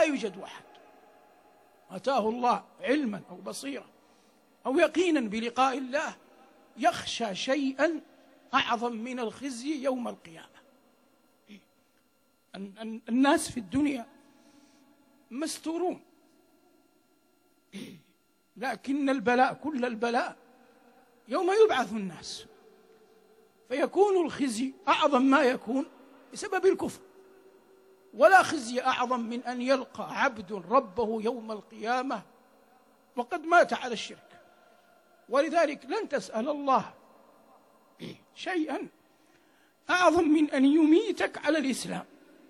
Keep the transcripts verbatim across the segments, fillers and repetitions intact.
لا يوجد أحد أتاه الله علما أو بصيرة أو يقينا بلقاء الله يخشى شيئا أعظم من الخزي يوم القيامة. الناس في الدنيا مستورون، لكن البلاء كل البلاء يوم يبعث الناس، فيكون الخزي أعظم ما يكون بسبب الكفر، ولا خزي أعظم من أن يلقى عبد ربه يوم القيامة وقد مات على الشرك. ولذلك لن تسأل الله شيئا أعظم من أن يميتك على الإسلام،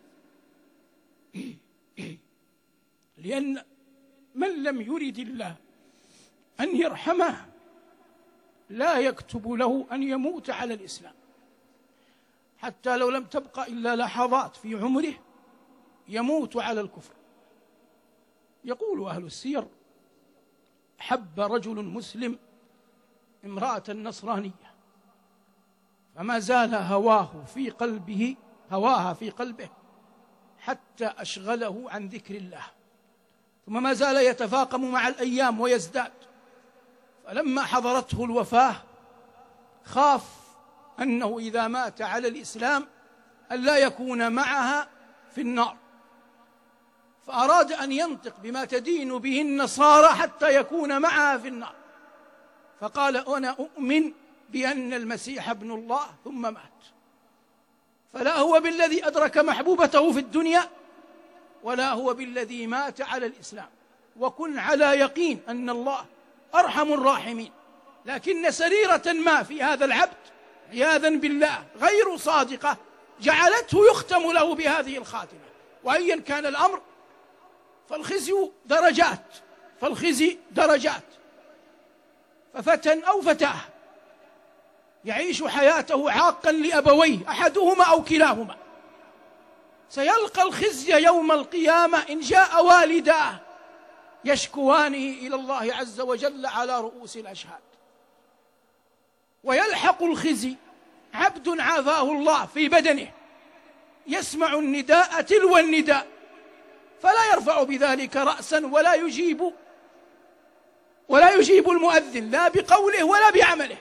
لأن من لم يرد الله أن يرحمه لا يكتب له أن يموت على الإسلام، حتى لو لم تبقى إلا لحظات في عمره يموت على الكفر. يقول أهل السير: حب رجل مسلم امرأة نصرانية فما زال هواه في قلبه هواها في قلبه حتى أشغله عن ذكر الله، ثم ما زال يتفاقم مع الأيام ويزداد، فلما حضرته الوفاة خاف أنه إذا مات على الإسلام أن لا يكون معها في النار، فأراد أن ينطق بما تدين به النصارى حتى يكون معها في النار، فقال: أنا أؤمن بأن المسيح ابن الله، ثم مات. فلا هو بالذي أدرك محبوبته في الدنيا ولا هو بالذي مات على الإسلام. وكن على يقين أن الله أرحم الراحمين، لكن سريرة ما في هذا العبد عياذا بالله غير صادقة جعلته يختم له بهذه الخاتمة. وأيا كان الأمر فالخزي درجات فالخزي درجات ففتى أو فتاة يعيش حياته عاقا لأبويه أحدهما أو كلاهما سيلقى الخزي يوم القيامة إن جاء والداه يشكوانه إلى الله عز وجل على رؤوس الأشهاد. ويلحق الخزي عبد عافاه الله في بدنه يسمع النداء تلو النداء فلا يرفع بذلك رأسا ولا يجيب ولا يجيب المؤذن لا بقوله ولا بعمله،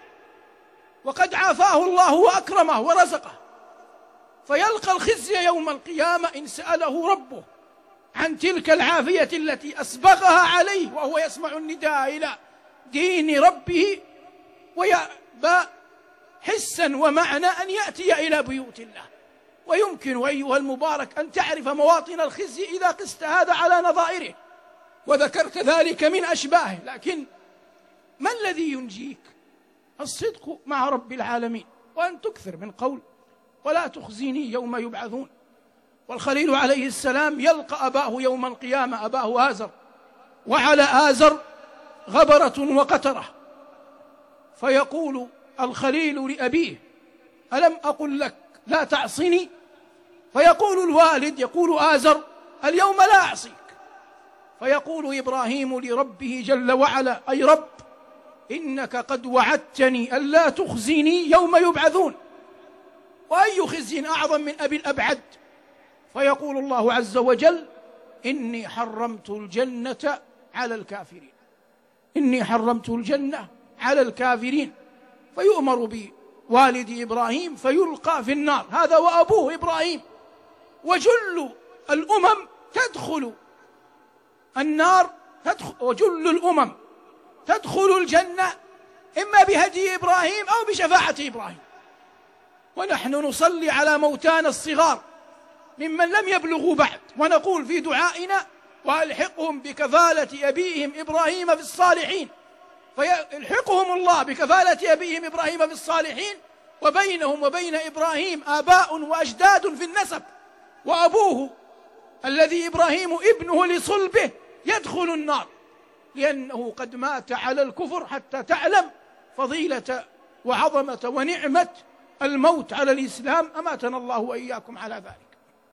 وقد عافاه الله وأكرمه ورزقه، فيلقى الخزي يوم القيامة إن سأله ربه عن تلك العافية التي أسبغها عليه وهو يسمع النداء إلى دين ربه، ويأبى حسا ومعنى أن يأتي إلى بيوت الله. ويمكن أيها المبارك أن تعرف مواطن الخزي إذا قست هذا على نظائره وذكرت ذلك من أشباهه، لكن ما الذي ينجيك؟ الصدق مع رب العالمين، وأن تكثر من قول ولا تخزيني يوم يبعثون. والخليل عليه السلام يلقى أباه يوم القيامة، أباه آزر، وعلى آزر غبرة وقترة، فيقول الخليل لأبيه: ألم أقل لك لا تعصني؟ فيقول الوالد يقول آزر: اليوم لا أعصيك. فيقول إبراهيم لربه جل وعلا: أي رب، إنك قد وعدتني ألا تخزيني يوم يبعثون. وأي خزي أعظم من أبي الأبعد؟ فيقول الله عز وجل: إني حرمت الجنة على الكافرين إني حرمت الجنة على الكافرين فيؤمر بوالد إبراهيم فيلقى في النار، هذا وأبوه إبراهيم. وجل الأمم تدخل النار تدخل وجل الأمم تدخل الجنة إما بهدي إبراهيم أو بشفاعة إبراهيم. ونحن نصلي على موتانا الصغار ممن لم يبلغوا بعد، ونقول في دعائنا: وألحقهم بكفالة أبيهم إبراهيم في الصالحين. فيلحقهم الله بكفالة أبيهم إبراهيم في الصالحين، وبينهم وبين إبراهيم آباء وأجداد في النسب، وأبوه الذي إبراهيم ابنه لصلبه يدخل النار لأنه قد مات على الكفر، حتى تعلم فضيلة وعظمة ونعمة الموت على الإسلام. أماتنا الله وإياكم على ذلك.